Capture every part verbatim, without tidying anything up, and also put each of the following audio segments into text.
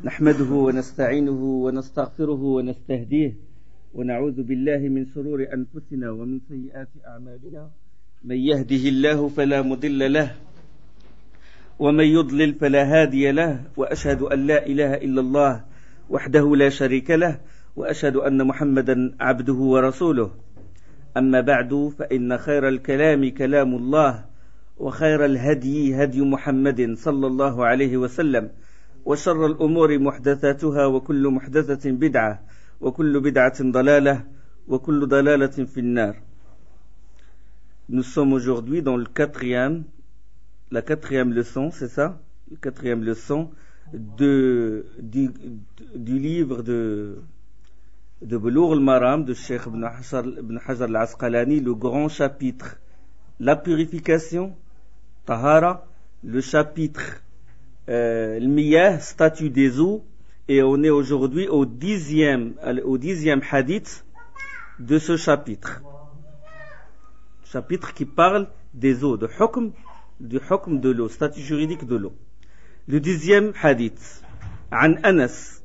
نحمده ونستعينه ونستغفره ونستهديه ونعوذ بالله من شرور أنفسنا ومن سيئات أعمالنا من يهده الله فلا مضل له ومن يضلل فلا هادي له وأشهد أن لا إله إلا الله وحده لا شريك له وأشهد أن محمدا عبده ورسوله أما بعد فإن خير الكلام كلام الله وخير الهدي هدي محمد صلى الله عليه وسلم وشر الأمور محدثاتها وكل محدثة بدعة وكل بدعة ضلالة وكل ضلالة في النار. Nous sommes aujourd'hui dans le quatrième, la quatrième leçon, c'est ça, la quatrième leçon de, du, du livre de, de Bulugh al-Maram de Cheikh Ibn Hajar, Ibn Hajar al-Asqalani, le grand chapitre, la purification, Tahara, le chapitre Euh, le miyah, statut des eaux, et on est aujourd'hui au dixième, au dixième hadith de ce chapitre. Chapitre qui parle des eaux, de hukm, du hukm de l'eau, statut juridique de l'eau. Le dixième hadith. عن أنس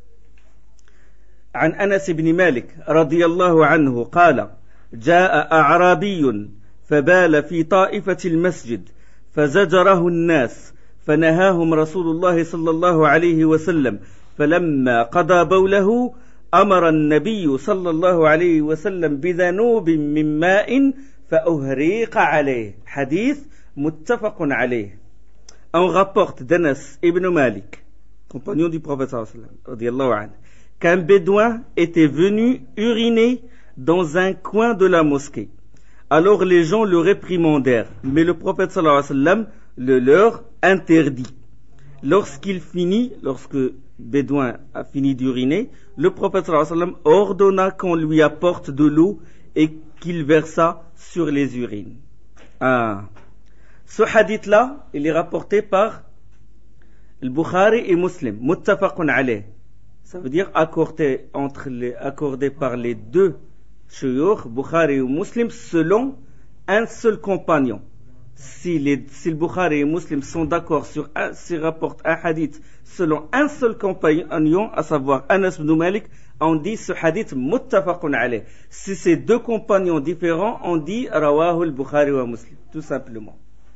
عن أنس بن مالك رضي الله عنه قال جاء أعرابي فبال في طائفة المسجد فزجره الناس فنهاهم رسول الله صلى الله عليه وسلم فلما قضى بوله أمر النبي صلى الله عليه وسلم بذنوب من ماء فأهريق عليه. Hadith متفق عليه. On rapporte d'Anas ibn Malik, compagnon du prophète sallallahu alayhi wa sallam, radiyallahu anhu, qu'un bédouin était venu uriner dans un coin de la mosquée. Alors les gens le réprimandèrent, mais le prophète sallallahu alayhi wa sallam le leur interdit. Lorsqu'il finit, lorsque Bédouin a fini d'uriner, le prophète sallallahu alayhi wa sallam ordonna qu'on lui apporte de l'eau et qu'il versa sur les urines. Ah. Ce hadith-là, il est rapporté par le Bukhari et Muslim, muttafaqun alayh. Ça veut dire accordé, entre les, accordé par les deux shuyukh, Bukhari et Muslim, selon un seul compagnon. Si, les, si le Bukhari et Muslim sont d'accord sur un, s'ils rapportent un hadith selon un seul compagnon, à savoir Anas ibn Malik, on dit ce hadith muttafaqun alayh. Si c'est deux compagnons différents, on dit rawahu al-Bukhari wa Muslim, tout simplement.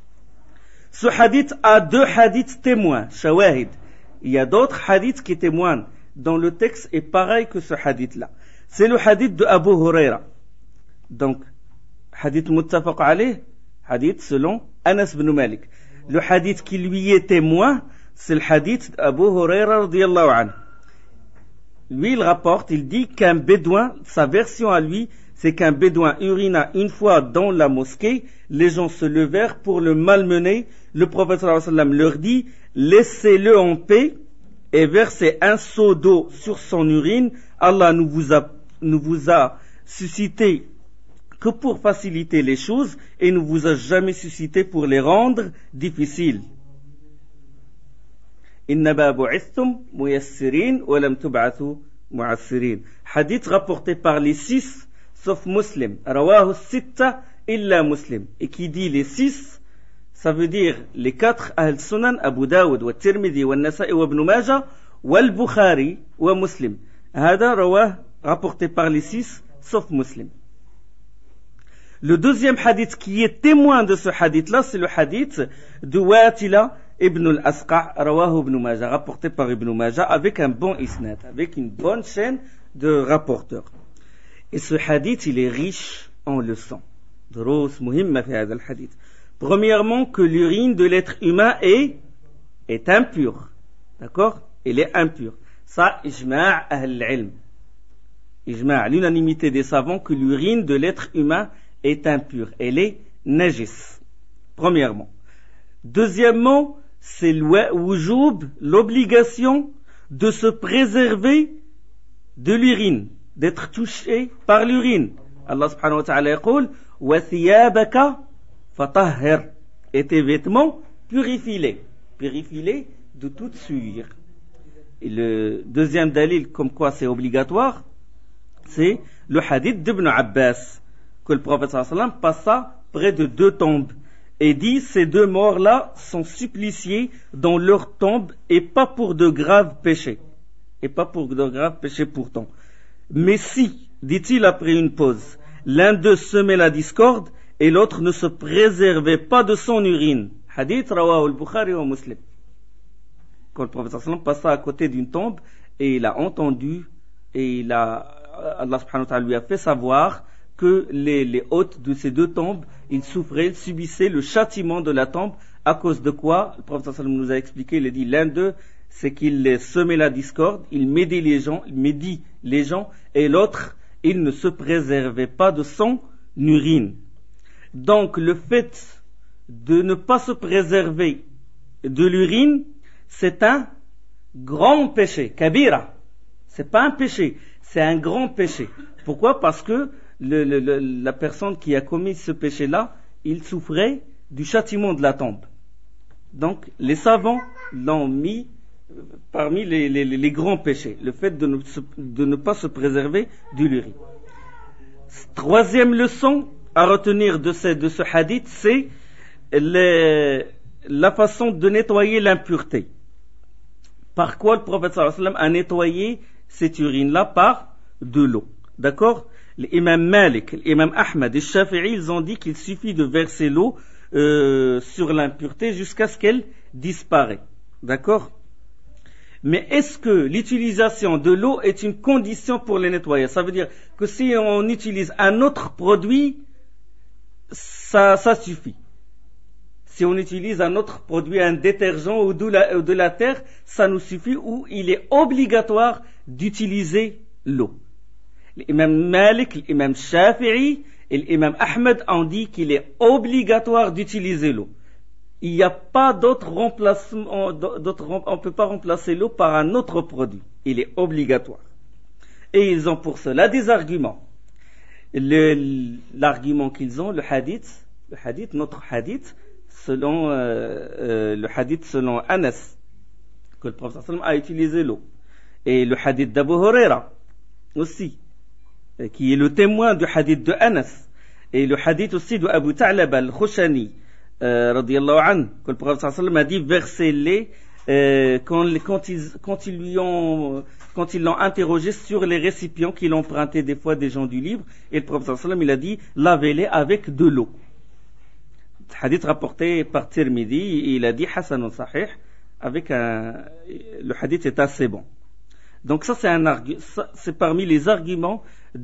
Ce hadith a deux hadiths témoins, shawahid. Il y a d'autres hadiths qui témoignent dans le texte est pareil que ce hadith-là. C'est le hadith de Abu Huraira. Donc, hadith muttafaq alayh, hadith selon Anas ibn Malik. Le hadith qui lui est témoin, c'est le hadith d'Abu Huraira radiyallahu anhu. Lui, il rapporte, il dit qu'un bédouin, sa version à lui, c'est qu'un bédouin urina une fois dans la mosquée, les gens se levèrent pour le malmener. Le prophète sallallahu alayhi wa sallam leur dit, laissez-le en paix et versez un seau d'eau sur son urine. Allah nous vous a, nous vous a suscité que pour faciliter les choses et ne vous a jamais suscité pour les rendre difficiles. Innama bu'ithtum muyassirin wa lam tub'athu mu'assirin. Hadith rapporté par les six sauf Muslim. Rawahu sitta illa Muslim. Et qui dit les six, ça veut dire les quatre Ahl Sunan, Abu Dawud wa Tirmidhi wa Nasa'i wa Ibn Majah wa al-Bukhari wa Muslim. Hada rawah rapporté par les six sauf Muslim. Le deuxième hadith qui est témoin de ce hadith-là, c'est le hadith de Watila ibn al-Asqa', rawahu ibn Majah, rapporté par Ibn Majah, avec un bon isnad, avec une bonne chaîne de rapporteurs. Et ce hadith, il est riche en leçons. Drous muhimma fi hadha al-hadith. Premièrement, que l'urine de l'être humain est, est impure. D'accord? Elle est impure. Ça, ijma' ahl al-ilm. Ijma', l'unanimité des savants que l'urine de l'être humain est impure, elle est najis. Premièrement. Deuxièmement, c'est l'wujub, l'obligation de se préserver de l'urine, d'être touché par l'urine. Allah subhanahu wa ta'ala yaqul wa thiyabaka fatahhir, et tes vêtements purifie-les, purifie-les de toute souillure. Et le deuxième dalil comme quoi c'est obligatoire, c'est le hadith d'Ibn Abbas, que le prophète sallallahu alayhi wa sallam passa près de deux tombes et dit ces deux morts-là sont suppliciés dans leur tombe et pas pour de graves péchés. et pas pour de graves péchés pourtant. Mais si, dit-il après une pause, l'un d'eux semait la discorde et l'autre ne se préservait pas de son urine. Hadith rawahu al-Bukhari wa Muslim. Quand le prophète sallam passa à côté d'une tombe et il a entendu et il a, Allah subhanahu wa ta'ala lui a fait savoir que les, les hôtes de ces deux tombes, ils souffraient, ils subissaient le châtiment de la tombe. À cause de quoi? Le prophète sallam nous a expliqué, il a dit, l'un d'eux, c'est qu'il semait la discorde, il médit les gens, il médit les gens, et l'autre, il ne se préservait pas de son urine. Donc, le fait de ne pas se préserver de l'urine, c'est un grand péché, kabira. C'est pas un péché, c'est un grand péché. Pourquoi? Parce que le, le, le, la personne qui a commis ce péché-là, il souffrait du châtiment de la tombe. Donc, les savants l'ont mis parmi les, les, les grands péchés, le fait de ne, de ne pas se préserver de l'urine. Troisième leçon à retenir de ce, de ce hadith, c'est les, la façon de nettoyer l'impureté. Par quoi le prophète sallallahu alayhi wa sallam a nettoyé cette urine-là? Par de l'eau. D'accord? L'imam Malik, l'imam Ahmad et Shafi'i, ils ont dit qu'il suffit de verser l'eau euh, sur l'impureté jusqu'à ce qu'elle disparaisse. D'accord? Mais est-ce que l'utilisation de l'eau est une condition pour les nettoyer? Ça veut dire que si on utilise un autre produit, ça, ça suffit. Si on utilise un autre produit, un détergent ou de la, ou de la terre, ça nous suffit, ou il est obligatoire d'utiliser l'eau. L'imam Malik, l'imam Shafi'i et l'imam Ahmed ont dit qu'il est obligatoire d'utiliser l'eau. Il n'y a pas d'autre remplacement, d'autre, on ne peut pas remplacer l'eau par un autre produit. Il est obligatoire. Et ils ont pour cela des arguments. Le, l'argument qu'ils ont, le hadith, le hadith, notre hadith, selon euh, euh, le hadith selon Anas, que le prophète sallam a utilisé l'eau. Et le hadith d'Abu Huraira aussi, qui est le témoin du hadith de Anas. Et le hadith aussi de Abu Ta'lab al-Khushani, Euh, radiallahu anhu, que le prophète sallallahu alayhi wa sallam a dit versez-les euh, quand, quand, ils, quand ils lui ont quand ils l'ont interrogé sur les récipients qu'il empruntait des fois des gens du livre, et le prophète sallallahu alayhi wa sallam il a dit lavez-les avec de l'eau. Hadith rapporté par Tirmidhi, il a dit hasanun sahih, avec un, le hadith est assez bon. Donc ça c'est un argu- ça, c'est parmi les arguments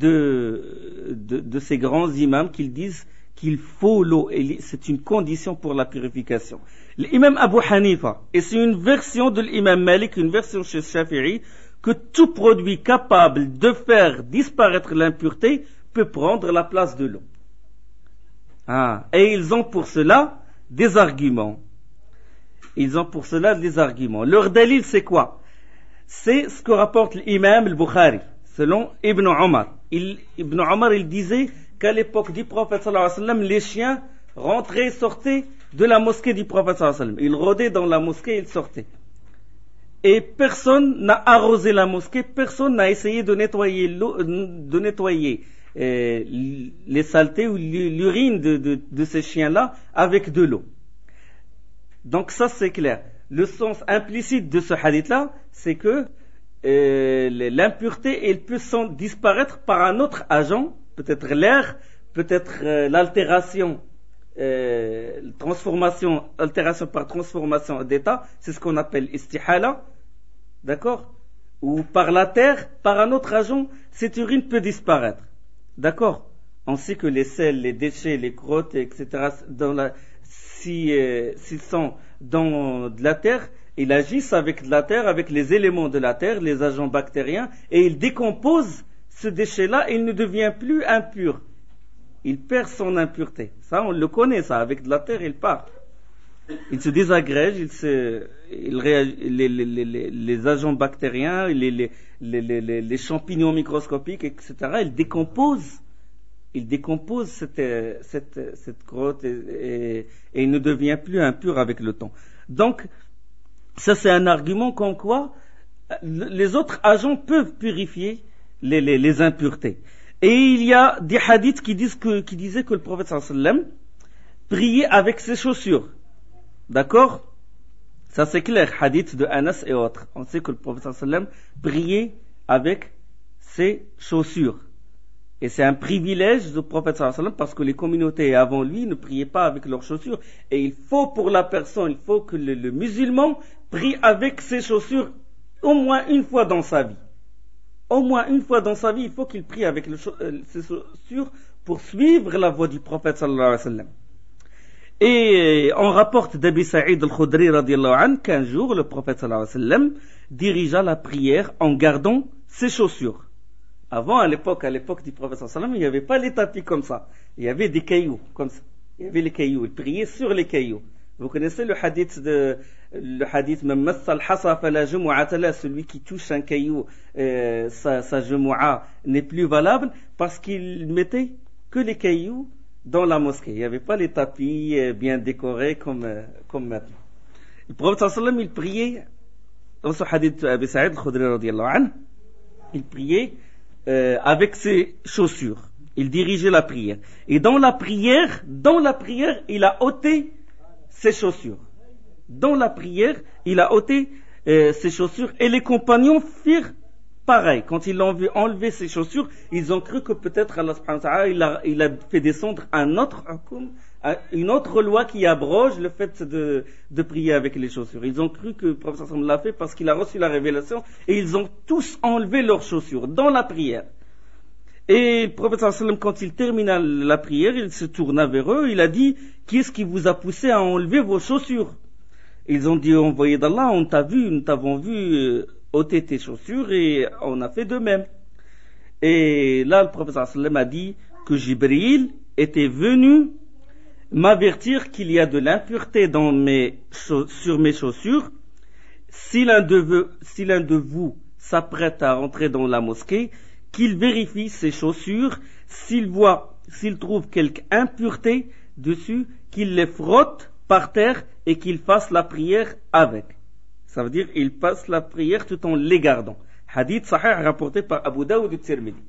de, de de ces grands imams qu'ils disent qu'il faut l'eau, et c'est une condition pour la purification. L'imam Abu Hanifa, et c'est une version de l'imam Malik, une version chez Shafi'i, que tout produit capable de faire disparaître l'impureté peut prendre la place de l'eau. Ah, et ils ont pour cela des arguments. Ils ont pour cela des arguments. Leur dalil, c'est quoi? C'est ce que rapporte l'imam al-Bukhari, selon Ibn Omar. Il, Ibn Omar, il disait qu'à l'époque du prophète sallallahu alayhi wa sallam, les chiens rentraient et sortaient de la mosquée du prophète sallallahu alayhi wa sallam. Ils rôdaient dans la mosquée et ils sortaient. Et personne n'a arrosé la mosquée, personne n'a essayé de nettoyer l'eau, de nettoyer euh, les saletés ou l'urine de, de, de ces chiens-là avec de l'eau. Donc ça c'est clair. Le sens implicite de ce hadith-là, c'est que euh, l'impureté, elle peut s'en disparaître par un autre agent, peut-être l'air, peut-être euh, l'altération, euh, transformation, altération par transformation d'état, c'est ce qu'on appelle istihala, d'accord? Ou par la terre, par un autre agent, cette urine peut disparaître, d'accord? On sait que les sels, les déchets, les crottes, et cetera, dans la, si, euh, s'ils sont dans de la terre, ils agissent avec de la terre, avec les éléments de la terre, les agents bactériens, et ils décomposent ce déchet-là, il ne devient plus impur. Il perd son impureté. Ça, on le connaît, ça. Avec de la terre, il part. Il se désagrège, il se, il réagit, les, les, les, les agents bactériens, les, les, les, les, les champignons microscopiques, et cetera, ils décomposent. Ils décomposent cette, cette, cette crotte et, et, et il ne devient plus impur avec le temps. Donc, ça, c'est un argument comme quoi les autres agents peuvent purifier Les, les, les impuretés. Et il y a des hadiths qui disent que, qui disaient que le prophète sallallahu alayhi wa sallam priait avec ses chaussures. D'accord? Ça c'est clair, hadith de Anas et autres. On sait que le prophète sallam priait avec ses chaussures. Et c'est un privilège du prophète sallam parce que les communautés avant lui ne priaient pas avec leurs chaussures. Et il faut pour la personne, il faut que le, le musulman prie avec ses chaussures au moins une fois dans sa vie. Au moins une fois dans sa vie, il faut qu'il prie avec le, euh, ses chaussures pour suivre la voie du prophète sallallahu alayhi wa sallam. Et on rapporte d'Abi Saïd al-Khudri radiallahu anhu qu'un jour le prophète sallallahu alayhi wa sallam dirigea la prière en gardant ses chaussures. Avant, à l'époque, à l'époque du prophète sallallahu alayhi wa sallam, il n'y avait pas les tapis comme ça. Il y avait des cailloux comme ça. Il y avait les cailloux. Il priait sur les cailloux. Vous connaissez le hadith de le hadith même massal hasa fala jumu'ata la, celui qui touche un caillou, euh, sa, sa jumu'a n'est plus valable parce qu'il mettait que les cailloux dans la mosquée. Il n'y avait pas les tapis bien décorés comme, comme maintenant. Le prophète sallallahu alayhi wa sallam, il priait, dans ce hadith d'Abi Saïd al-Khudri radiyallahu anhu, il priait euh, avec ses chaussures. Il dirigeait la prière. Et dans la prière, dans la prière, il a ôté ses chaussures. Dans la prière, il a ôté euh, ses chaussures et les compagnons firent pareil. Quand ils l'ont vu enlever ses chaussures, ils ont cru que peut-être Allah subhanahu wa ta'ala, il a, il a fait descendre un autre hukum, une autre loi qui abroge le fait de, de prier avec les chaussures. Ils ont cru que le prophète sallallahu alayhi wa sallam l'a fait parce qu'il a reçu la révélation et ils ont tous enlevé leurs chaussures dans la prière. Et le prophète sallallahu alayhi wa sallam, quand il termina la prière, il se tourna vers eux, il a dit: qui est-ce qui vous a poussé à enlever vos chaussures? Ils ont dit: envoyé d'Allah, on t'a vu, nous t'avons vu euh, ôter tes chaussures et on a fait de même. Et là, le prophète sallallahu alayhi wa sallam a dit que Jibril était venu m'avertir qu'il y a de l'impureté dans mes, sur mes chaussures. Si l'un de vous, si l'un de vous s'apprête à rentrer dans la mosquée, qu'il vérifie ses chaussures, s'il voit, s'il trouve quelque impureté dessus, qu'il les frotte par terre et qu'il fasse la prière avec. Ça veut dire il passe la prière tout en les gardant. Hadith sahih rapporté par Abu Daoud et Tirmidhi.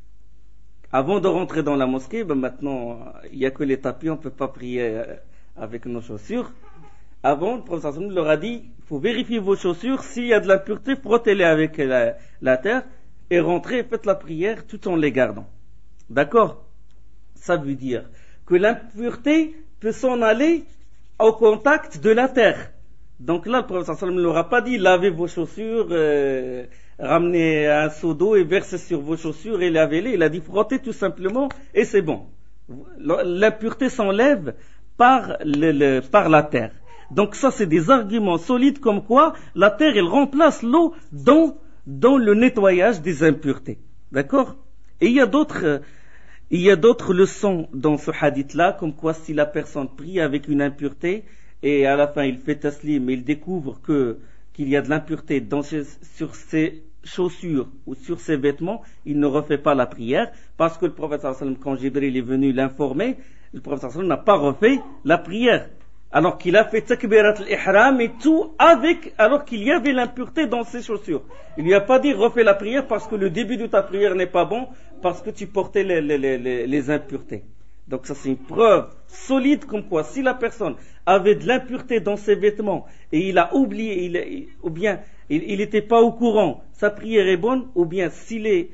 Avant de rentrer dans la mosquée, ben maintenant il n'y a que les tapis, on ne peut pas prier avec nos chaussures. Avant, le prophète sallallahu alayhi wa sallam leur a dit: il faut vérifier vos chaussures, s'il y a de l'impureté, frottez-les avec la, la terre et rentrez et faites la prière tout en les gardant. D'accord? Ça veut dire que l'impureté peut s'en aller au contact de la terre. Donc là, le prophète sallallahu alayhi wa sallam ne leur a pas dit: lavez vos chaussures, euh, ramenez un seau d'eau et versez sur vos chaussures et lavez-les. Il a dit: frottez tout simplement et c'est bon. L'impureté s'enlève par, le, le, par la terre. Donc ça, c'est des arguments solides comme quoi la terre, elle remplace l'eau dans, dans le nettoyage des impuretés. D'accord? Et il y a d'autres... Euh, Il y a d'autres leçons dans ce hadith-là, comme quoi si la personne prie avec une impureté et à la fin il fait taslim et il découvre que, qu'il y a de l'impureté dans ses, sur ses chaussures ou sur ses vêtements, il ne refait pas la prière parce que le prophète sallallahu alayhi wa sallam, quand Jibril est venu l'informer, le prophète sallallahu alayhi wa sallam n'a pas refait la prière. Alors qu'il a fait takbirat al-ihram et tout avec, alors qu'il y avait l'impureté dans ses chaussures. Il lui a pas dit refais la prière parce que le début de ta prière n'est pas bon, parce que tu portais les, les, les, les impuretés. Donc ça c'est une preuve solide comme quoi si la personne avait de l'impureté dans ses vêtements et il a oublié, il, ou bien il n'était pas au courant, sa prière est bonne, ou bien s'il est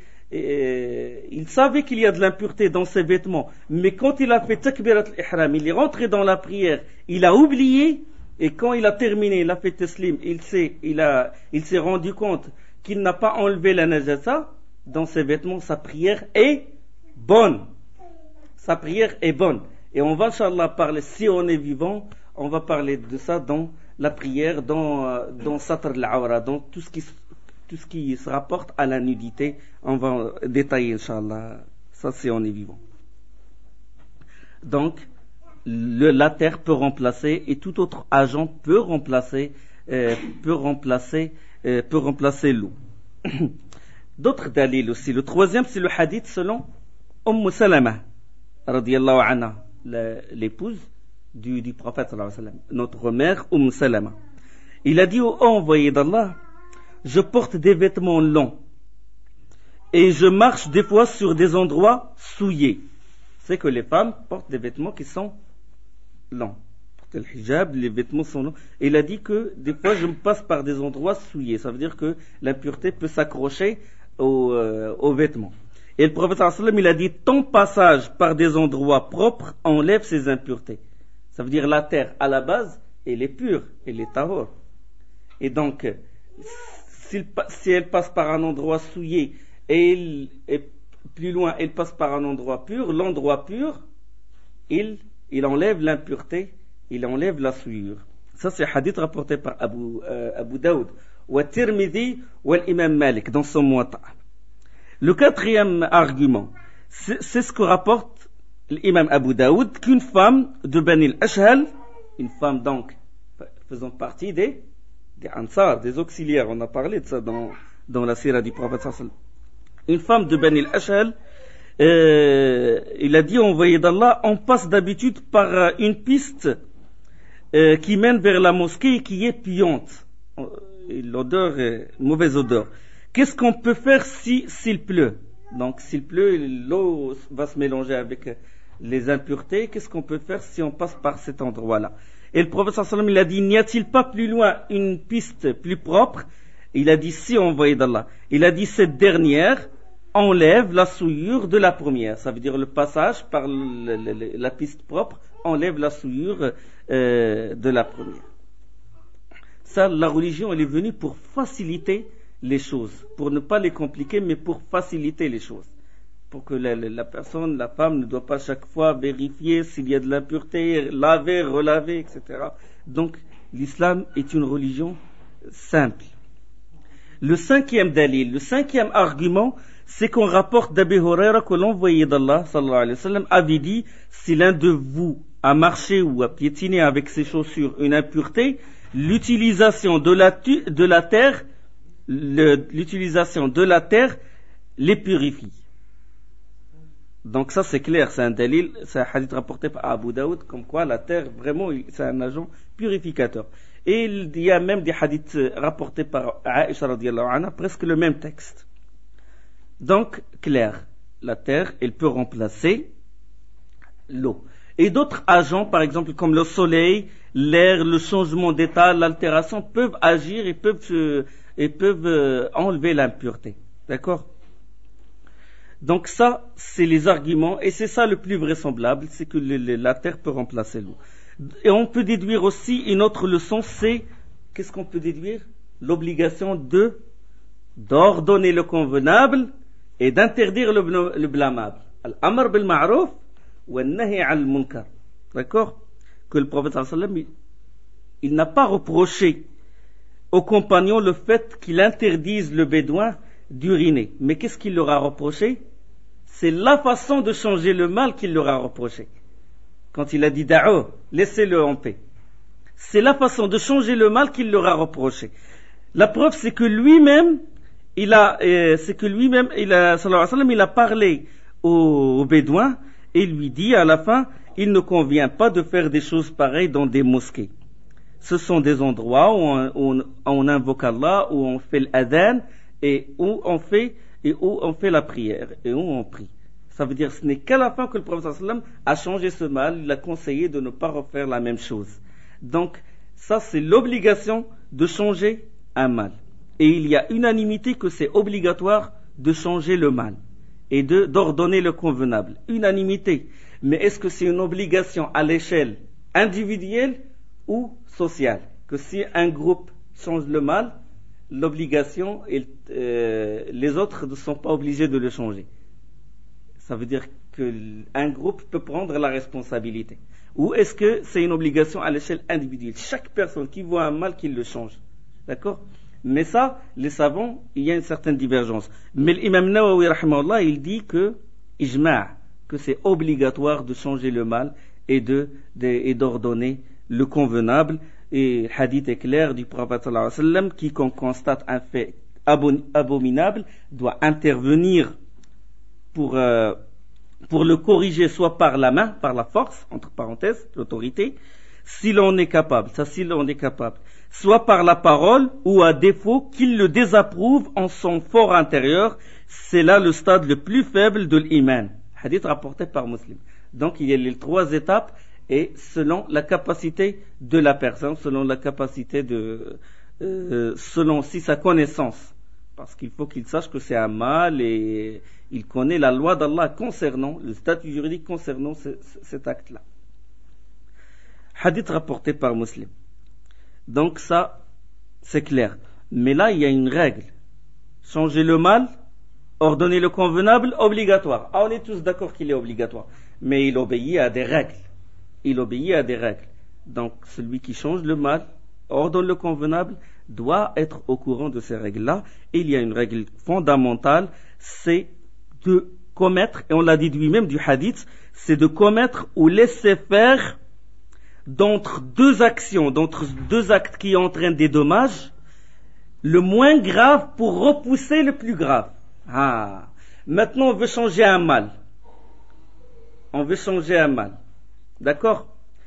Et il savait qu'il y a de l'impureté dans ses vêtements, mais quand il a fait takbirat al-ihram, il est rentré dans la prière, il a oublié, et quand il a terminé, il a fait taslim, il s'est, il a, il s'est rendu compte qu'il n'a pas enlevé la najasa dans ses vêtements, sa prière est bonne. Sa prière est bonne. Et on va, inchallah, parler, si on est vivant, on va parler de ça dans la prière, dans, dans Satr al-Awra, dans tout ce qui se tout ce qui se rapporte à la nudité, on va détailler, Inch'Allah, ça c'est on est vivant. Donc, le, la terre peut remplacer, et tout autre agent peut remplacer, euh, peut remplacer, euh, peut remplacer l'eau. D'autres dalils aussi. Le troisième, c'est le hadith selon Umm Salama, radiyallahu anha, l'épouse du, du prophète, sallallahu alayhi wa sallam, notre mère Umm Salama. Il a dit: ô envoyé d'Allah, je porte des vêtements longs et je marche des fois sur des endroits souillés. C'est que les femmes portent des vêtements qui sont longs. porter le hijab, les vêtements sont longs. Et il a dit que des fois je me passe par des endroits souillés. Ça veut dire que l'impureté peut s'accrocher aux, euh, aux vêtements. Et le prophète sallallahu alayhi wa sallam, il a dit ton passage par des endroits propres enlève ces impuretés. Ça veut dire la terre à la base, elle est pure, elle est tahor. Et donc, si, si elle passe par un endroit souillé et, il, et plus loin elle passe par un endroit pur, l'endroit pur, il, il enlève l'impureté, il enlève la souillure. Ça c'est hadith rapporté par Abu, euh, Abu Daoud, wa Tirmidhi, wa l'imam Malik dans son Muwatta. Le quatrième argument, c'est, c'est ce que rapporte l'imam Abu Daoud, qu'une femme de Bani al-Ashhal, une femme donc faisant partie des, des Ansar, des auxiliaires, on a parlé de ça dans, dans la sira du prophète sallallahu alayhi wa sallam. Une femme de Bani al-Ashhal, euh, il a dit, envoyé d'Allah, on passe d'habitude par une piste euh, qui mène vers la mosquée et qui est puante. L'odeur est mauvaise odeur. Qu'est-ce qu'on peut faire si, s'il pleut? Donc, s'il pleut, l'eau va se mélanger avec les impuretés. Qu'est-ce qu'on peut faire si on passe par cet endroit-là? Et le prophète sallallahu alayhi wa sallam, il a dit, n'y a-t-il pas plus loin une piste plus propre? Il a dit, si, envoyé d'Allah. Il a dit, cette dernière enlève la souillure de la première. Ça veut dire le passage par le, le, la piste propre enlève la souillure euh, de la première. Ça, la religion, elle est venue pour faciliter les choses, pour ne pas les compliquer, mais pour faciliter les choses. Pour que la, la personne, la femme ne doit pas chaque fois vérifier s'il y a de l'impureté, laver, relaver, et cetera. Donc, l'islam est une religion simple. Le cinquième dalil, le cinquième argument, c'est qu'on rapporte d'Abi Huraira que l'envoyé d'Allah, sallallahu alayhi wa sallam, avait dit, si l'un de vous a marché ou a piétiné avec ses chaussures une impureté, l'utilisation de la, tu, de la terre, le, l'utilisation de la terre les purifie. Donc ça c'est clair, c'est un dalil, c'est un hadith rapporté par Abu Daoud, comme quoi la terre vraiment c'est un agent purificateur. Et il y a même des hadiths rapportés par Aïcha radiyallahu anha, presque le même texte. Donc clair, la terre elle peut remplacer l'eau. Et d'autres agents, par exemple comme le soleil, l'air, le changement d'état, l'altération, peuvent agir et peuvent, se, et peuvent euh, enlever l'impureté. D'accord? Donc ça, c'est les arguments, et c'est ça le plus vraisemblable, c'est que le, le, la terre peut remplacer l'eau. Et on peut déduire aussi une autre leçon, c'est, qu'est-ce qu'on peut déduire? L'obligation de d'ordonner le convenable et d'interdire le, le blâmable. Al-amr bil ma'ruf wa an-nahy 'anil munkar. D'accord? Que le prophète sallallahu alayhi wa sallam, il, il n'a pas reproché aux compagnons le fait qu'il interdise le bédouin d'uriner. Mais qu'est-ce qu'il leur a reproché? C'est la façon de changer le mal qu'il leur a reproché. Quand il a dit da'o, laissez-le en paix. C'est la façon de changer le mal qu'il leur a reproché. La preuve, c'est que lui-même, il a, euh, c'est que lui-même, il a, sallallahu alayhi wa sallam, il a parlé au, au bédouin et lui dit à la fin, il ne convient pas de faire des choses pareilles dans des mosquées. Ce sont des endroits où on, on, on invoque Allah, où on fait l'adhan et où on fait et où on fait la prière et où on prie. Ça veut dire ce n'est qu'à la fin que le prophète sallallahu alayhi wa sallam a changé ce mal, il a conseillé de ne pas refaire la même chose. Donc ça c'est l'obligation de changer un mal. Et il y a unanimité que c'est obligatoire de changer le mal et de d'ordonner le convenable. Unanimité. Mais est-ce que c'est une obligation à l'échelle individuelle ou sociale? Que si un groupe change le mal, l'obligation, et, euh, les autres ne sont pas obligés de le changer. Ça veut dire qu'un groupe peut prendre la responsabilité. Ou est-ce que c'est une obligation à l'échelle individuelle? Chaque personne qui voit un mal, qu'il le change. D'accord? Mais ça, les savants, il y a une certaine divergence. Mais l'imam Nawawi, rahimahullah, il dit que, ijma', que c'est obligatoire de changer le mal et, de, de, et d'ordonner le convenable. Et le hadith est clair du prophète sallallahu alayhi wa sallam, quiconque constate un fait abominable doit intervenir pour, euh, pour le corriger, soit par la main, par la force, entre parenthèses, l'autorité, si l'on est capable, ça si l'on est capable, soit par la parole, ou à défaut qu'il le désapprouve en son fort intérieur. C'est là le stade le plus faible de l'iman. Hadith rapporté par Muslim. Donc il y a les trois étapes, et selon la capacité de la personne, selon la capacité de, euh, selon aussi sa connaissance. Parce qu'il faut qu'il sache que c'est un mal et il connaît la loi d'Allah concernant, le statut juridique concernant ce, ce, cet acte-là. Hadith rapporté par Muslim. Donc ça, c'est clair. Mais là, il y a une règle. Changer le mal, ordonner le convenable, obligatoire. Ah, on est tous d'accord qu'il est obligatoire. Mais il obéit à des règles. Il obéit à des règles. Donc, celui qui change le mal, ordonne le convenable, doit être au courant de ces règles-là. Et il y a une règle fondamentale, c'est de commettre, et on l'a déduit même du hadith, c'est de commettre ou laisser faire d'entre deux actions, d'entre deux actes qui entraînent des dommages, le moins grave pour repousser le plus grave. Ah, maintenant on veut changer un mal. On veut changer un mal. D'accord?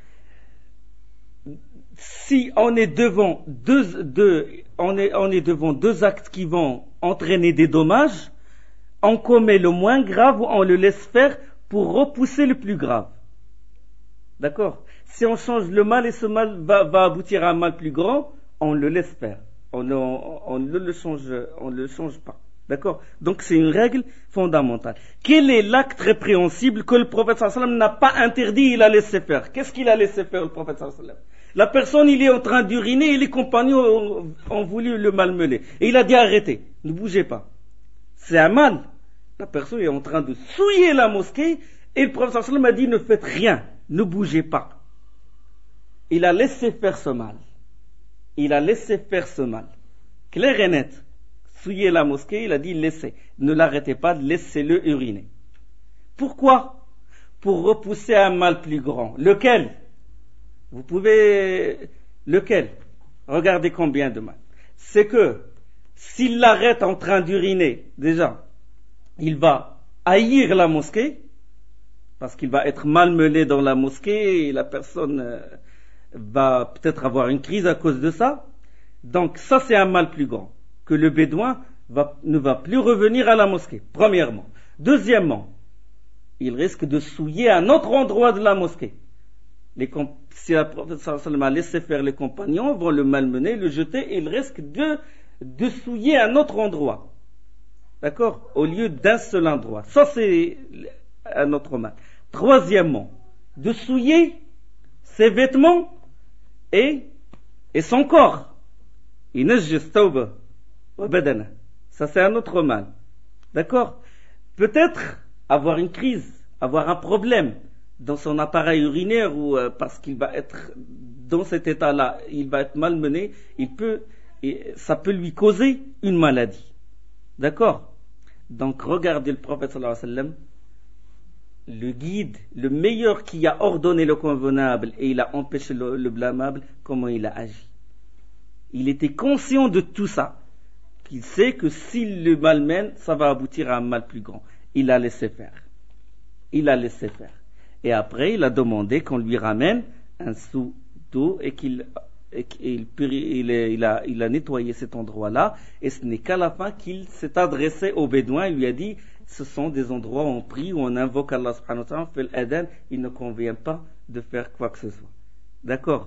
Si on est devant deux, deux, on est, on est devant deux actes qui vont entraîner des dommages, on commet le moins grave ou on le laisse faire pour repousser le plus grave. D'accord? Si on change le mal et ce mal va, va aboutir à un mal plus grand, on le laisse faire. On ne on, on le change, on le change pas. D'accord? Donc c'est une règle fondamentale. Quel est l'acte répréhensible que le prophète sallallahu alayhi wa sallam n'a pas interdit, il a laissé faire? Qu'est-ce qu'il a laissé faire le prophète sallallahu alayhi wa sallam? La personne, il est en train d'uriner et les compagnons ont, ont voulu le malmener. Et il a dit arrêtez, ne bougez pas. C'est un mal. La personne est en train de souiller la mosquée et le prophète sallallahu alayhi wa sallam a dit ne faites rien, ne bougez pas. Il a laissé faire ce mal. Il a laissé faire ce mal. Clair et net. Souiller la mosquée, il a dit laissez. Ne l'arrêtez pas, laissez-le uriner. Pourquoi? Pour repousser un mal plus grand. Lequel? Vous pouvez... Lequel? Regardez combien de mal. C'est que s'il l'arrête en train d'uriner, déjà, il va haïr la mosquée, parce qu'il va être malmené dans la mosquée et la personne euh, va peut-être avoir une crise à cause de ça. Donc ça c'est un mal plus grand, que le bédouin va, ne va plus revenir à la mosquée, premièrement. Deuxièmement, il risque de souiller un autre endroit de la mosquée. Les, si la prophète sallallahu alayhi wa sallam a laissé faire, les compagnons vont le malmener, le jeter, et il risque de, de souiller un autre endroit. D'accord? Au lieu d'un seul endroit. Ça c'est un autre mal. Troisièmement, de souiller ses vêtements et, et son corps. Ça c'est un autre mal. D'accord? Peut-être avoir une crise, avoir un problème dans son appareil urinaire ou euh, parce qu'il va être dans cet état-là, il va être malmené, il peut, et ça peut lui causer une maladie. D'accord? Donc regardez le prophète sallallahu alayhi wa sallam, le guide, le meilleur qui a ordonné le convenable et il a empêché le, le blâmable, comment il a agi. Il était conscient de tout ça, qu'il sait que s'il le malmène, ça va aboutir à un mal plus grand. Il a laissé faire. Il a laissé faire. Et après, il a demandé qu'on lui ramène un seau d'eau et qu'il et qu'il, il, il, a, il a nettoyé cet endroit-là. Et ce n'est qu'à la fin qu'il s'est adressé au bédouin. Il lui a dit, ce sont des endroits où on prie, où on invoque Allah subhanahu wa ta'ala, on fait l'adhan, il ne convient pas de faire quoi que ce soit. D'accord?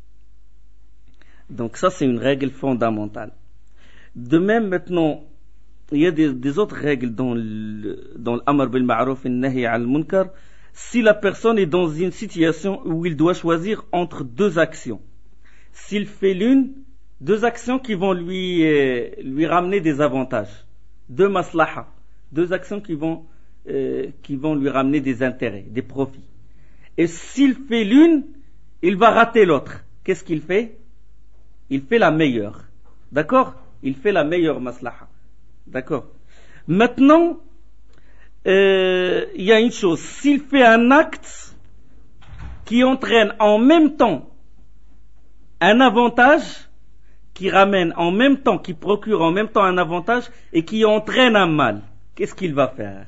Donc ça, c'est une règle fondamentale. De même, maintenant, il y a des, des autres règles dans le, dans l'amr bil ma'ruf et nahi al munkar. Si la personne est dans une situation où il doit choisir entre deux actions, s'il fait l'une, deux actions qui vont lui, euh, lui ramener des avantages, deux maslaha, deux actions qui vont, euh, qui vont lui ramener des intérêts, des profits. Et s'il fait l'une, il va rater l'autre. Qu'est-ce qu'il fait? Il fait la meilleure. D'accord? Il fait la meilleure maslaha. D'accord? Maintenant, euh, il y a une chose. S'il fait un acte qui entraîne en même temps un avantage, qui ramène en même temps, qui procure en même temps un avantage et qui entraîne un mal, qu'est-ce qu'il va faire?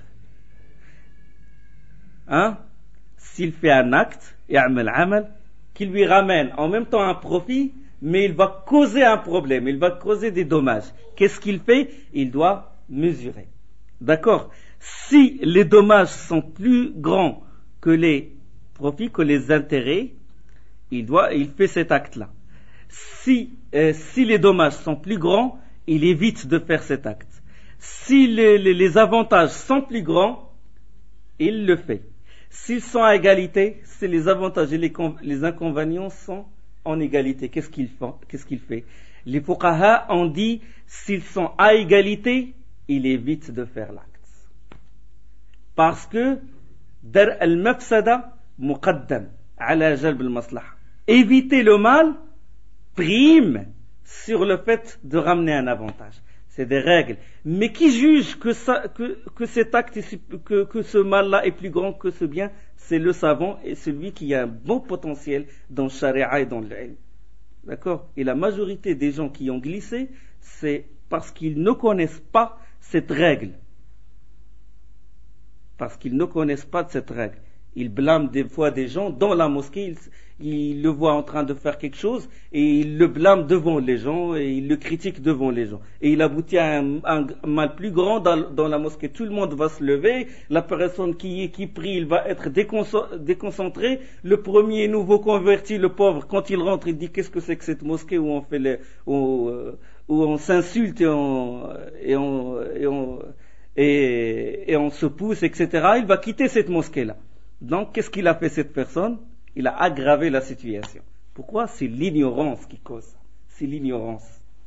Hein? S'il fait un acte, ya'mal amal, qui lui ramène en même temps un profit, mais il va causer un problème, il va causer des dommages. Qu'est-ce qu'il fait? Il doit mesurer. D'accord? Si les dommages sont plus grands que les profit que les intérêts, il doit, il fait cet acte-là. Si, euh, si les dommages sont plus grands, il évite de faire cet acte. Si les, les, les avantages sont plus grands, il le fait. S'ils sont à égalité, si les avantages et les, les inconvénients sont en égalité, qu'est-ce qu'il fait, qu'est-ce qu'il fait? Les fuqaha ont dit, s'ils sont à égalité, il évite de faire l'acte. Parce que dar al-mafsada muqaddam ala jalb al-maslaha. Éviter le mal prime sur le fait de ramener un avantage. C'est des règles. Mais qui juge que, ça, que, que cet acte, que, que ce mal-là est plus grand que ce bien? C'est le savant et celui qui a un bon potentiel dans le sharia et dans l'ilm. D'accord? Et la majorité des gens qui ont glissé, c'est parce qu'ils ne connaissent pas cette règle. Parce qu'ils ne connaissent pas cette règle. Ils blâment des fois des gens dans la mosquée, ils, ils le voient en train de faire quelque chose et ils le blâment devant les gens et ils le critiquent devant les gens. Et il aboutit à un, un mal plus grand dans, dans la mosquée. Tout le monde va se lever, la personne qui, qui prie, il va être déconcentré. Le premier nouveau converti, le pauvre, quand il rentre, il dit qu'est-ce que c'est que cette mosquée où on fait les, où, où on s'insulte et on, et on, et on, et, et on se pousse, et cetera. Il va quitter cette mosquée-là. Donc, qu'est-ce qu'il a fait cette personne? Il a aggravé la situation. Pourquoi? C'est l'ignorance qui cause ça. C'est l'ignorance.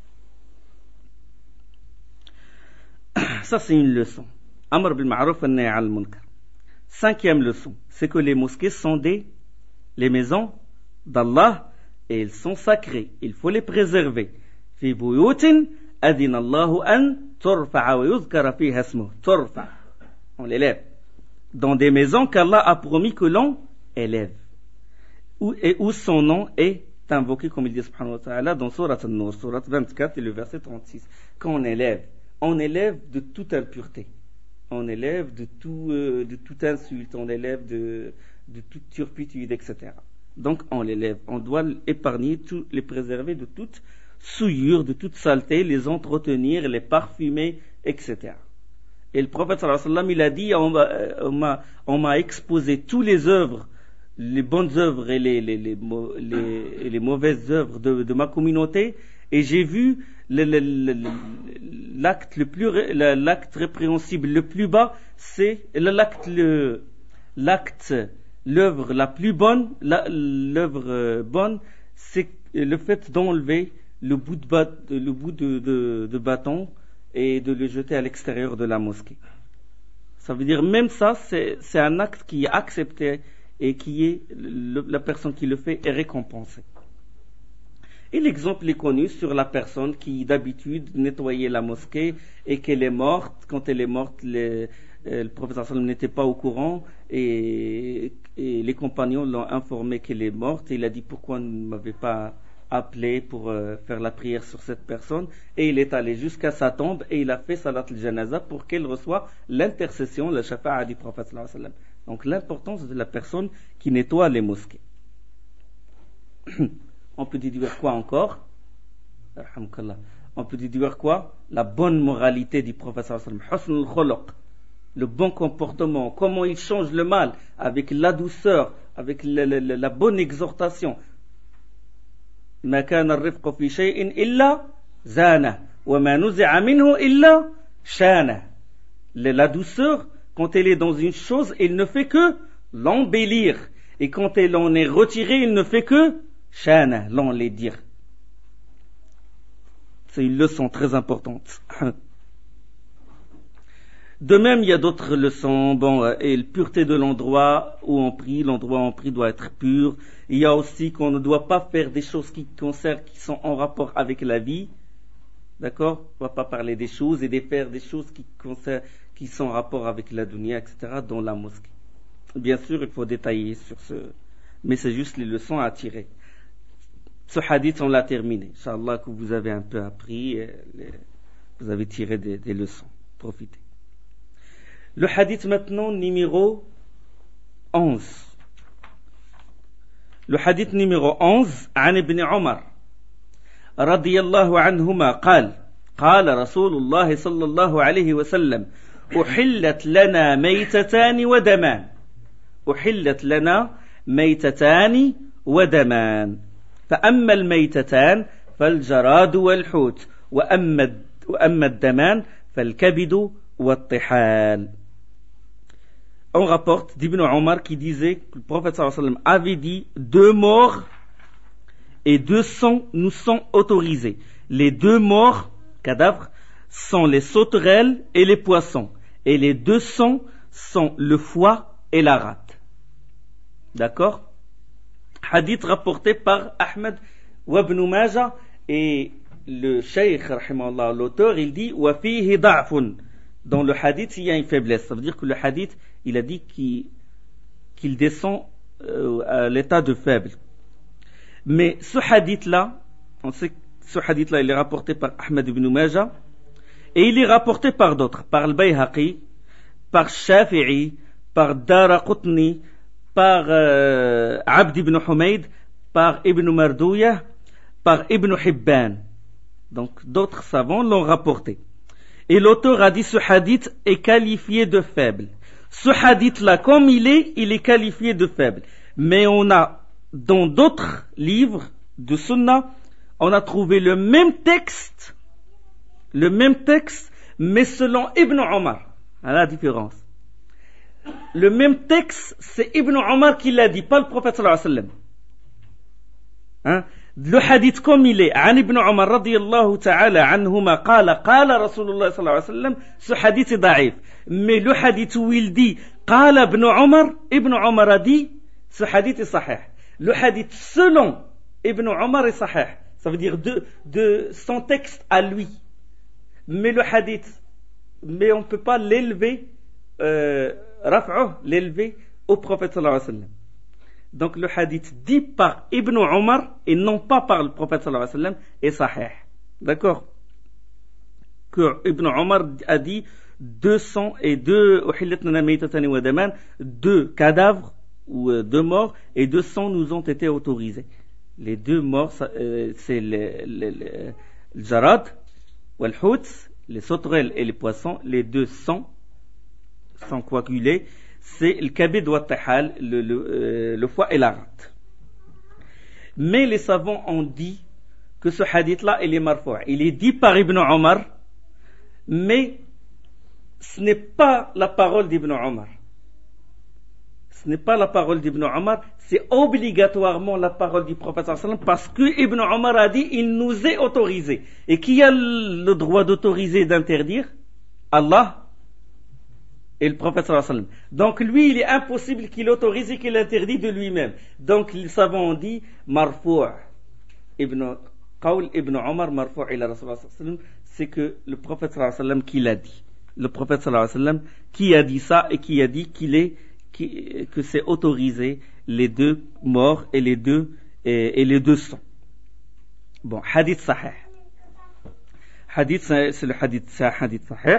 Ça, c'est une leçon. Amr bil ma'ruf wa nahy al munkar. Cinquième leçon, c'est que les mosquées sont des, les maisons d'Allah et elles sont sacrées. Il faut les préserver. Fi buyutin adina Allahu an turfa'a wa yuzkara fiha ismuhu. Turfa. On l'élève. Dans des maisons qu'Allah a promis que l'on élève. Où, et où son nom est invoqué, comme il dit subhanahu wa ta'ala, dans Surat An-Nur, Surat vingt-quatre et le verset trente-six. Quand on élève, on élève de toute impureté. On élève de, tout, euh, de toute insulte, on élève de, de toute turpitude, et cetera. Donc on l'élève. On doit épargner, tout, les préserver de toute souillure, de toute saleté, les entretenir, les parfumer, et cetera. Et le prophète sallallahu alayhi wa sallam, il a dit, on m'a, on m'a, on m'a exposé toutes les œuvres, les bonnes œuvres et les, les, les, les, les mauvaises œuvres de, de ma communauté, et j'ai vu le, le, le, l'acte le plus, l'acte répréhensible le plus bas, c'est l'acte, le, l'acte, l'œuvre la plus bonne, la, l'œuvre bonne, c'est le fait d'enlever le bout de, bat, le bout de, de, de bâton et de le jeter à l'extérieur de la mosquée. Ça veut dire, même ça, c'est, c'est un acte qui est accepté et qui est, le, la personne qui le fait est récompensée. Et l'exemple est connu sur la personne qui, d'habitude, nettoyait la mosquée et qu'elle est morte. Quand elle est morte, les, euh, le prophète sallam n'était pas au courant et, et les compagnons l'ont informé qu'elle est morte. Et il a dit, pourquoi ne m'avez pas appelé pour euh, faire la prière sur cette personne, et il est allé jusqu'à sa tombe et il a fait salat al-janaza pour qu'elle reçoive l'intercession, le shafa'a du prophète sallallahu alayhi wa sallam. Donc l'importance de la personne qui nettoie les mosquées. On peut déduire quoi encore? On peut déduire quoi? La bonne moralité du prophète sallallahu alayhi wa sallam, husn al-khuluq, le bon comportement, comment il change le mal avec la douceur, avec la, la, la, la bonne exhortation. ما كان الرفق في شيء إلا زانه وما نزع منه إلا شانه. La douceur, quand elle est dans une chose, elle ne fait que l'embellir, et quand elle en est retirée, elle ne fait que shana, l'enlaidir. C'est une leçon très importante. De même, il y a d'autres leçons. Bon, et la pureté de l'endroit où on prie, l'endroit où on prie doit être pur. Il y a aussi qu'on ne doit pas faire des choses qui concernent, qui sont en rapport avec la vie. D'accord? On ne va pas parler des choses et de faire des choses qui concernent, qui sont en rapport avec la dunya, et cetera, dans la mosquée. Bien sûr, il faut détailler sur ce, mais c'est juste les leçons à tirer. Ce hadith, on l'a terminé. Inch'Allah que vous avez un peu appris, les, vous avez tiré des, des leçons. Profitez. Le hadith maintenant numéro onze. Le hadith numéro onze, عن ابن عمر رضي الله عنهما قال قال رسول الله صلى الله عليه وسلم أحلت لنا ميتتان ودمان. أحلت لنا ميتتان ودمان فأما الميتتان فالجراد والحوت وأما وأما الدمان فالكبد والطحال. On rapporte d'Ibn Omar qui disait que le prophète sallallahu alayhi wa sallam avait dit deux morts et deux sangs nous sont autorisés. Les deux morts, cadavres, sont les sauterelles et les poissons. Et les deux sangs sont le foie et la rate. D'accord? Hadith rapporté par Ahmed wa Ibn Majah et le Cheikh, rahimahullah, l'auteur, il dit wa fihi da'fun. Dans le hadith, il y a une faiblesse. Ça veut dire que le hadith, il a dit qu'il, qu'il descend euh, à l'état de faible. Mais ce hadith-là, on sait que ce hadith-là, il est rapporté par Ahmed ibn Majah et il est rapporté par d'autres, par le Bayhaqi, par Shafi'i, par Daraqutni, par euh, Abd ibn Humayd, par Ibn Mardouya, par Ibn Hibban. Donc d'autres savants l'ont rapporté. Et l'auteur a dit ce hadith est qualifié de faible. Ce hadith-là, comme il est, il est qualifié de faible. Mais on a, dans d'autres livres de Sunna, on a trouvé le même texte, le même texte, mais selon Ibn Omar. À la différence. Le même texte, c'est Ibn Omar qui l'a dit, pas le prophète sallallahu alayhi wa sallam. Hein? Le hadith comme il est, عن ابن عمر رضي الله تعالى عنهما قال قال رسول الله صلى الله عليه وسلم, ce hadith est ضعيف. Mais le hadith où il dit قال ابن عمر, Ibn Omar a dit, ce hadith est sahih. Le hadith selon Ibn Omar est sahih. Ça veut dire de, de son texte à lui. Mais le hadith, mais on ne peut pas l'élever, euh, raf'uh, l'élever au prophète sallallahu alayhi wa sallam. Donc le hadith dit par Ibn Omar et non pas par le prophète sallallahu alayhi wa sallam est sahih. D'accord? Que Ibn Omar a dit deux sangs et deux deux cadavres ou deux morts et deux sangs nous ont été autorisés. Les deux morts, c'est le, le, le, le jarad, ou le hout, les sauterelles et les poissons. Les deux sangs sont coagulés. C'est le kabid wa tahal, le, le, euh, le foie et la rate. Mais les savants ont dit que ce hadith-là, il est marfou'. Il est dit par Ibn Omar, mais ce n'est pas la parole d'Ibn Omar. Ce n'est pas la parole d'Ibn Omar, c'est obligatoirement la parole du prophète sallallahu alayhi wa sallam, parce que Ibn Omar a dit, il nous est autorisé. Et qui a le droit d'autoriser et d'interdire? Allah et le prophète sallallahu alayhi wa sallam. Donc lui, il est impossible qu'il autorise et qu'il interdit de lui-même. Donc les savants ont dit marfou' ibn qawl ibn Omar marfou' ila Rasulullah sallallahu alayhi wa sallam, c'est que le prophète sallallahu alayhi wa sallam qui l'a dit. Le prophète sallallahu alayhi wa sallam qui a dit ça et qui a dit qu'il est qui, que c'est autorisé les deux morts et les deux et, et les deux sangs. Bon, hadith sahih. Hadith, c'est le hadith, c'est un hadith sahih.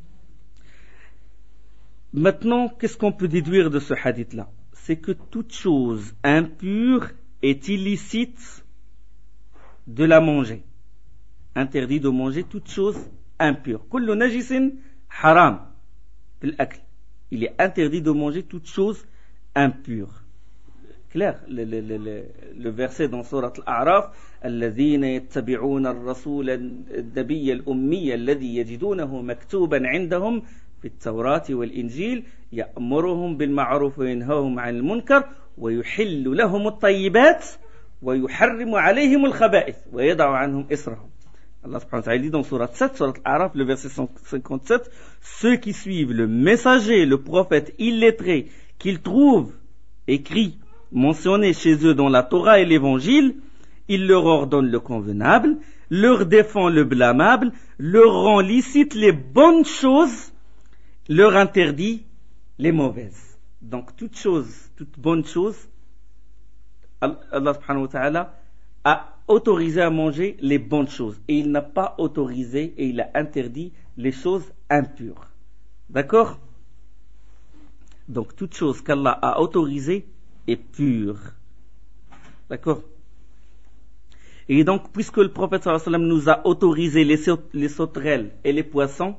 Maintenant, qu'est-ce qu'on peut déduire de ce hadith-là? C'est que toute chose impure est illicite de la manger. Interdit de manger toute chose impure. Kullu najisin haram bil akl. Il est interdit de manger toute chose impure. Clair, le, le, le, le verset dans Surat Al-A'raf, الذين يتبعون الرسول النبي الأمي الذي يجدونه مكتوبا عندهم في التوراة والإنجيل يأمرهم بالمعروف وينهاهم عن المنكر ويحل لهم الطيبات ويحرم عليهم الخبائث ويضع عنهم إصرهم. Allah subhanahu wa ta'ala dit dans Surat sept, Surat Al-A'raf, le verset cinquante-sept, ceux qui suivent le messager, le prophète illettré, qu'ils trouvent écrit, mentionné chez eux dans la Torah et l'Évangile, il leur ordonne le convenable, leur défend le blâmable, leur rend licite les bonnes choses, leur interdit les mauvaises. Donc toute chose, toute bonne chose, Allah subhanahu wa ta'ala a autorisé à manger les bonnes choses. Et il n'a pas autorisé et il a interdit les choses impures. D'accord? Donc toute chose qu'Allah a autorisée est pure. D'accord? Et donc, puisque le prophète sallallahu alayhi wa sallam nous a autorisé les, les sauterelles et les poissons,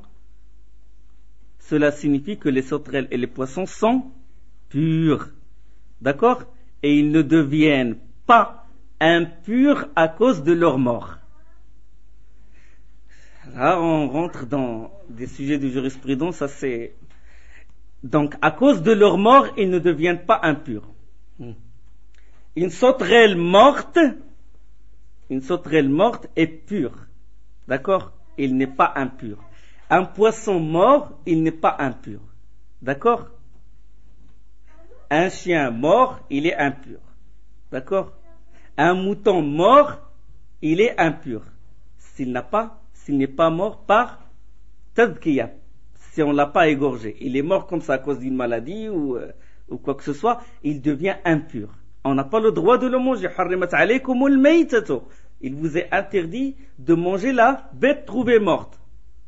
cela signifie que les sauterelles et les poissons sont purs. D'accord? et ils ne deviennent pas impurs à cause de leur mort. Là, on rentre dans des sujets de jurisprudence, ça c'est... Donc, à cause de leur mort, ils ne deviennent pas impurs. Une sauterelle morte, une sauterelle morte est pure. D'accord? Il n'est pas impur. Un poisson mort, il n'est pas impur. D'accord? Un chien mort, il est impur. D'accord? Un mouton mort, il est impur. S'il n'a pas, s'il n'est pas mort par tadkiya, si on l'a pas égorgé, il est mort comme ça à cause d'une maladie ou, euh, ou quoi que ce soit, il devient impur. On n'a pas le droit de le manger. Il vous est interdit de manger la bête trouvée morte.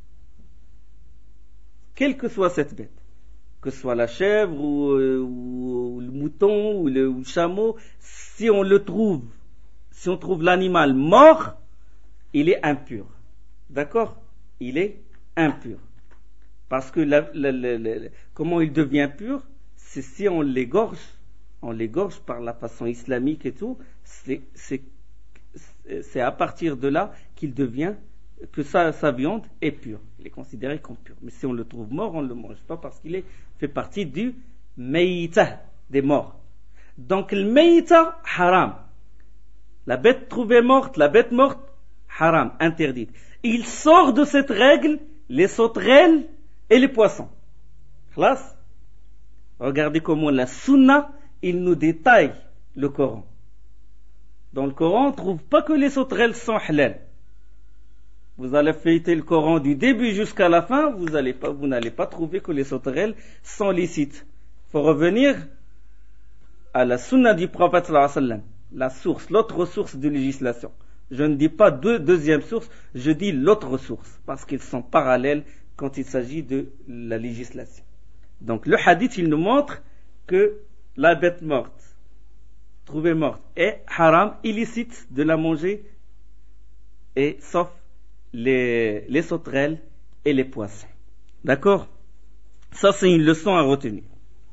Quelle que soit cette bête. Que ce soit la chèvre ou, euh, ou le mouton ou le, ou le chameau, si on le trouve, si on trouve l'animal mort, il est impur. D'accord? Il est impur. Parce que la, la, la, la, comment il devient pur? C'est si on l'égorge, on l'égorge par la façon islamique et tout, c'est, c'est, c'est à partir de là qu'il devient, que sa, sa viande est pure. Il est considéré comme pur. Mais si on le trouve mort, on ne le mange pas parce qu'il est, fait partie du meïta, des morts. Donc le meïta, haram. La bête trouvée morte, la bête morte, haram, interdite. Il sort de cette règle les sauterelles et les poissons. Classe. Regardez comment la sunna, il nous détaille le Coran. Dans le Coran, on ne trouve pas que les sauterelles sont halal. Vous allez feuilleter le Coran du début jusqu'à la fin, vous n'allez pas, vous n'allez pas trouver que les sauterelles sont licites. Il faut revenir à la sunna du prophète sallallahu alayhi wa sallam, la source, l'autre source de législation. Je ne dis pas deux, deuxième source, je dis l'autre source, parce qu'ils sont parallèles quand il s'agit de la législation. Donc le hadith, il nous montre que la bête morte, trouvée morte, est haram, illicite de la manger, et sauf les, les sauterelles et les poissons. D'accord? Ça, c'est une leçon à retenir.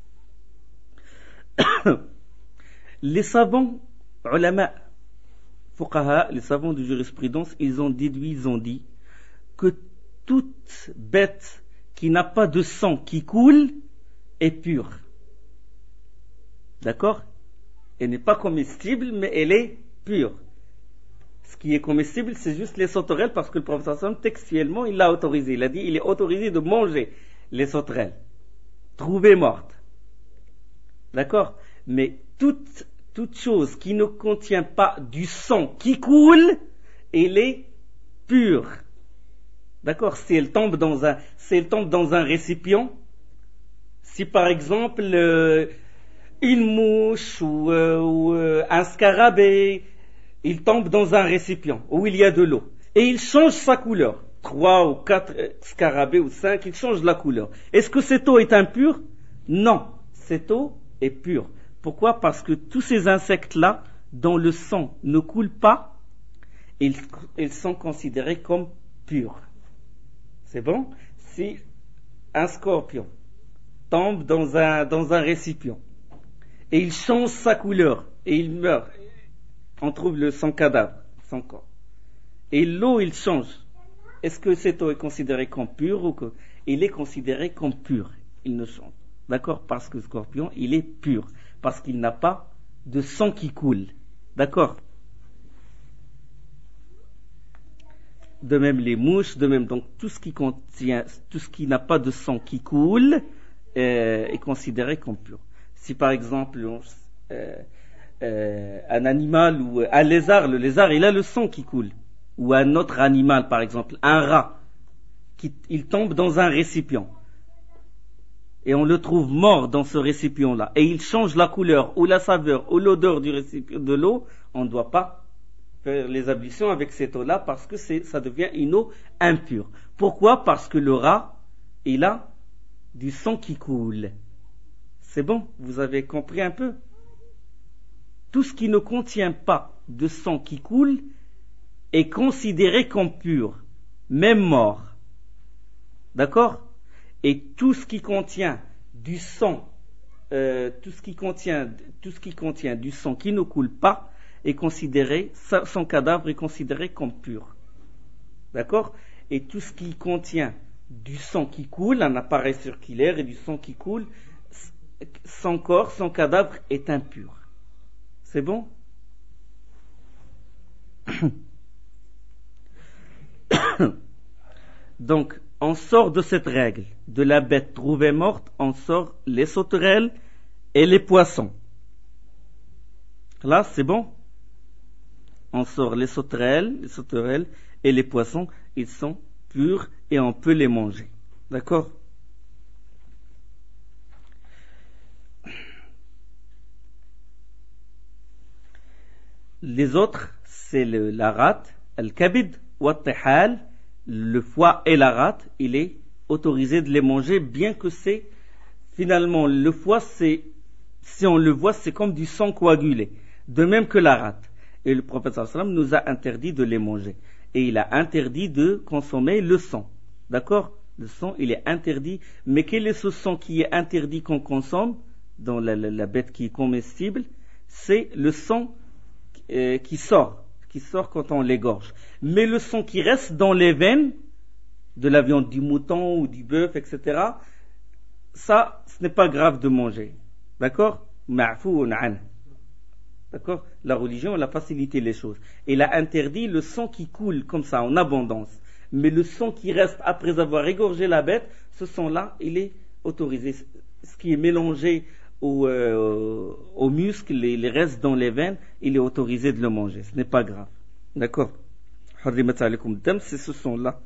Les savants, ulama, fuqaha, les savants de jurisprudence, ils ont déduit, ils ont dit que toute bête qui n'a pas de sang qui coule est pure. D'accord? Elle n'est pas comestible, mais elle est pure. Ce qui est comestible, c'est juste les sauterelles, parce que le prophète textuellement, il l'a autorisé. Il a dit, il est autorisé de manger les sauterelles, trouvées mortes. D'accord? Mais toute, toute chose qui ne contient pas du sang qui coule, elle est pure. D'accord? Si elle tombe dans un, si elle tombe dans un récipient, si par exemple euh, une mouche ou, euh, ou euh, un scarabée, il tombe dans un récipient où il y a de l'eau et il change sa couleur, trois ou quatre euh, scarabées ou cinq, il change la couleur. Est-ce que cette eau est impure? Non, cette eau est pure. Pourquoi? Parce que tous ces insectes-là, dont le sang ne coule pas, ils, ils sont considérés comme purs. C'est bon? Si un scorpion tombe dans un, dans un récipient et il change sa couleur et il meurt, on trouve le, son cadavre, son corps, et l'eau il change, est-ce que cette eau est considérée comme pure ou que il est considéré comme pur? Il ne change. D'accord? Parce que le scorpion, il est pur. Parce qu'il n'a pas de sang qui coule. D'accord? De même les mouches, de même donc tout ce qui contient, tout ce qui n'a pas de sang qui coule euh, est considéré comme pur. Si par exemple on, euh, euh, un animal ou un lézard, le lézard il a le sang qui coule, ou un autre animal par exemple, un rat, qui, il tombe dans un récipient. Et on le trouve mort dans ce récipient-là, et il change la couleur, ou la saveur, ou l'odeur du récipient de l'eau, on ne doit pas faire les ablutions avec cette eau-là, parce que c'est, ça devient une eau impure. Pourquoi? Parce que le rat, il a du sang qui coule. C'est bon? Vous avez compris un peu? Tout ce qui ne contient pas de sang qui coule est considéré comme pur, même mort. D'accord? Et tout ce qui contient du sang euh, tout ce qui contient, tout ce qui contient du sang qui ne coule pas est considéré, son cadavre est considéré comme pur. D'accord? Et tout ce qui contient du sang qui coule, un appareil circulaire et du sang qui coule, son corps, son cadavre est impur. C'est bon? Donc, on sort de cette règle. De la bête trouvée morte, on sort les sauterelles et les poissons. Là, c'est bon? On sort les sauterelles, les sauterelles et les poissons. Ils sont purs et on peut les manger. D'accord? Les autres, c'est le, la rate, al-kabid, wa tihal, le foie et la rate, il est autorisé de les manger, bien que c'est, finalement, le foie, c'est, si on le voit, c'est comme du sang coagulé, de même que la rate. Et le prophète sallallahu alayhi wa sallam nous a interdit de les manger. Et il a interdit de consommer le sang. D'accord? Le sang, il est interdit. Mais quel est ce sang qui est interdit qu'on consomme dans la, la, la bête qui est comestible? C'est le sang euh, qui sort, qui sort quand on l'égorge. Mais le sang qui reste dans les veines de la viande du mouton ou du bœuf, et cetera, ça, ce n'est pas grave de manger. D'accord? Ma'fouun an. D'accord? La religion, elle a facilité les choses. Elle a interdit le sang qui coule comme ça, en abondance. Mais le sang qui reste après avoir égorgé la bête, ce sang-là, il est autorisé. Ce qui est mélangé au, euh, aux muscles, les, les restes dans les veines, il est autorisé de le manger. Ce n'est pas grave. D'accord? C'est ce sang-là.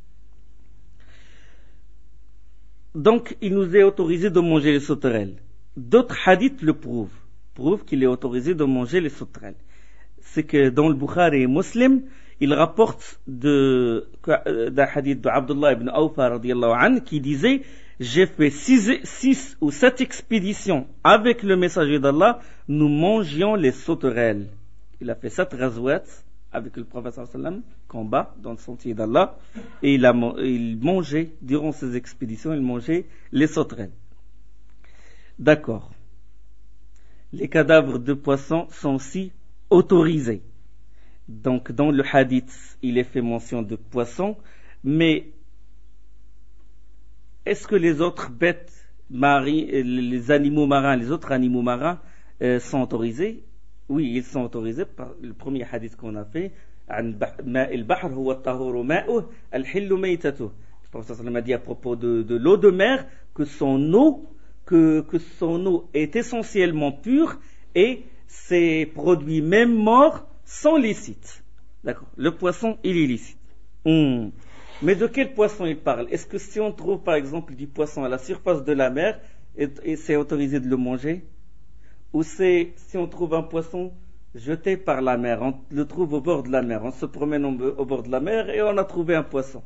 Donc, il nous est autorisé de manger les sauterelles. D'autres hadiths le prouvent. Prouvent qu'il est autorisé de manger les sauterelles. C'est que dans le Bukhari et Muslim, il rapporte de, d'un hadith de Abdullah ibn Awfa radiyallahu anhu qui disait: j'ai fait six, six ou sept expéditions avec le messager d'Allah, nous mangions les sauterelles. Il a fait sept ghazwat avec le prophète sallallahu alayhi wa sallam, combat dans le sentier d'Allah, et il, a, il mangeait, durant ces expéditions, il mangeait les sauterelles. D'accord. Les cadavres de poissons sont aussi autorisés. Donc, dans le hadith, il est fait mention de poissons, mais est-ce que les autres bêtes marines, les animaux marins, les autres animaux marins euh, sont autorisés? Oui, ils sont autorisés par le premier hadith qu'on a fait. Le prophète a dit à propos de, de l'eau de mer que son eau, que, que son eau est essentiellement pure et ses produits même morts sont licites. D'accord. Le poisson, il est licite. Hum. Mais de quel poisson il parle? Est-ce que si on trouve par exemple du poisson à la surface de la mer, et, et c'est autorisé de le manger? Ou c'est si on trouve un poisson jeté par la mer, on le trouve au bord de la mer, on se promène au, au bord de la mer et on a trouvé un poisson?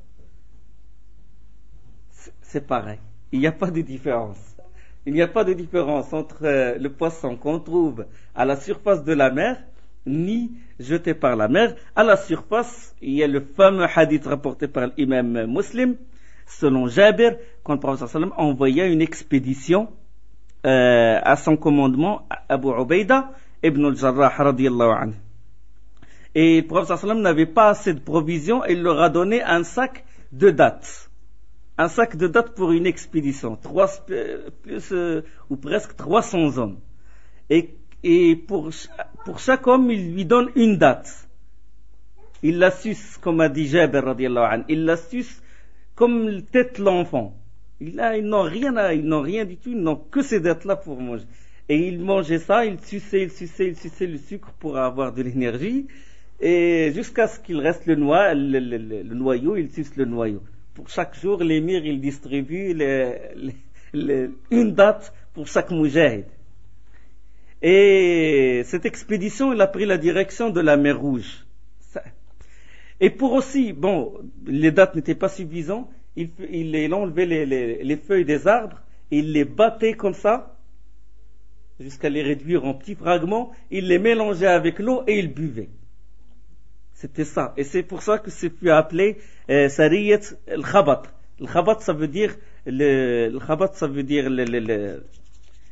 C'est, c'est pareil. Il n'y a pas de différence. Il n'y a pas de différence entre euh, le poisson qu'on trouve à la surface de la mer ni jeté par la mer. À la surface, il y a le fameux hadith rapporté par l'imam Muslim, selon Jabir, quand le prophète sallallahu alayhi wa sallam envoyait une expédition euh, à son commandement, Abu Ubaida ibn al-Jarrah radiyallahu anhu. Et le prophète sallallahu alayhi wa sallam n'avait pas assez de provisions et il leur a donné un sac de dattes. Un sac de dattes pour une expédition, trois, plus euh, ou presque trois cents hommes. Et, et pour, pour chaque homme, il lui donne une date. Il la suce, comme a dit Jabir radiallahu anhu, il la suce comme tête l'enfant. Il a, ils n'ont rien, à, ils n'ont rien du tout, ils n'ont que ces dates-là pour manger. Et il mangeait ça, il suçait, il suçait, il suçait le sucre pour avoir de l'énergie, et jusqu'à ce qu'il reste le, noix, le, le, le, le noyau, il suce le noyau. Pour chaque jour, l'émir, il distribue les, les, les, une date pour chaque moujahid. Et cette expédition, il a pris la direction de la mer Rouge. Et pour aussi, bon, les dates n'étaient pas suffisantes, il, il, il enlevait les, les, les feuilles des arbres, il les battait comme ça, jusqu'à les réduire en petits fragments, il les mélangeait avec l'eau et il buvait. C'était ça. Et c'est pour ça que c'est pu appeler euh, Sariyat al-Khabat. Le Khabat, ça veut dire le, le Khabat, ça veut dire le, le, le,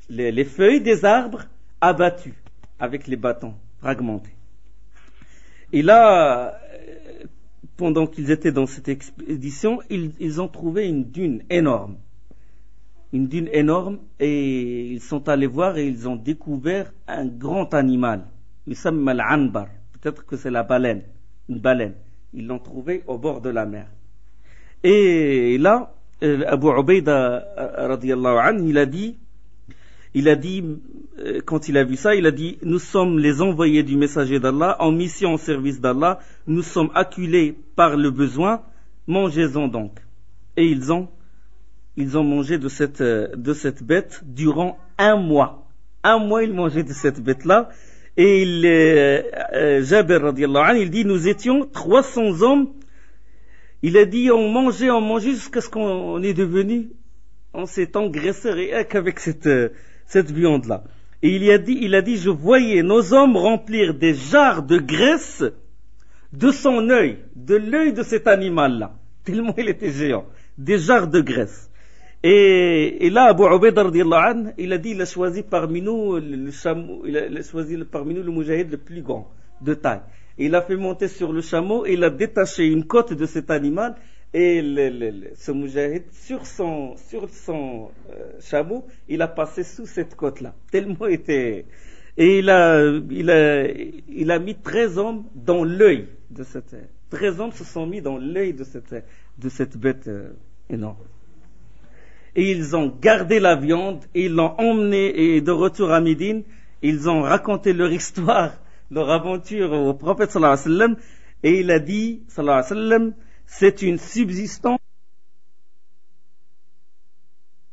les, les feuilles des arbres abattues avec les bâtons fragmentés. Et là, pendant qu'ils étaient dans cette expédition, ils, ils ont trouvé une dune énorme. Une dune énorme, et ils sont allés voir et ils ont découvert un grand animal. Yusamma al-anbar. Peut-être que c'est la baleine, une baleine. Ils l'ont trouvé au bord de la mer. Et là, Abu Ubaida radiyallahu anhu, il a dit, il a dit, quand il a vu ça, il a dit, nous sommes les envoyés du messager d'Allah, en mission au service d'Allah, nous sommes acculés par le besoin, mangez-en donc. Et ils ont, ils ont mangé de cette, de cette bête durant un mois. Un mois, ils mangeaient de cette bête-là. Et il, euh, euh, Jabir radiyallahu anhu, il dit, nous étions trois cents hommes. Il a dit, on mangeait, on mangeait jusqu'à ce qu'on est devenu, on s'est engraissé rien qu'avec cette, cette viande-là. Et il a dit, il a dit, je voyais nos hommes remplir des jarres de graisse de son œil, de l'œil de cet animal-là. Tellement il était géant. Des jarres de graisse. Et, et là, Abu Ubaida radiyallahu anhu, il a dit, il a choisi parmi nous le, le chameau, il a, il a choisi parmi nous le moujahid le plus grand, de taille. Et il a fait monter sur le chameau et il a détaché une côte de cet animal et le, le, le, ce moujahid, sur son, sur son euh, chameau, il a passé sous cette côte-là. Tellement était... Et il a, il a, il a mis treize hommes dans l'œil de cette... treize hommes se sont mis dans l'œil de cette, de cette bête euh, énorme. Et ils ont gardé la viande, et ils l'ont emmené, et de retour à Médine, ils ont raconté leur histoire, leur aventure au prophète sallallahu alayhi wa sallam, et il a dit, sallallahu alayhi wa sallam, c'est une subsistance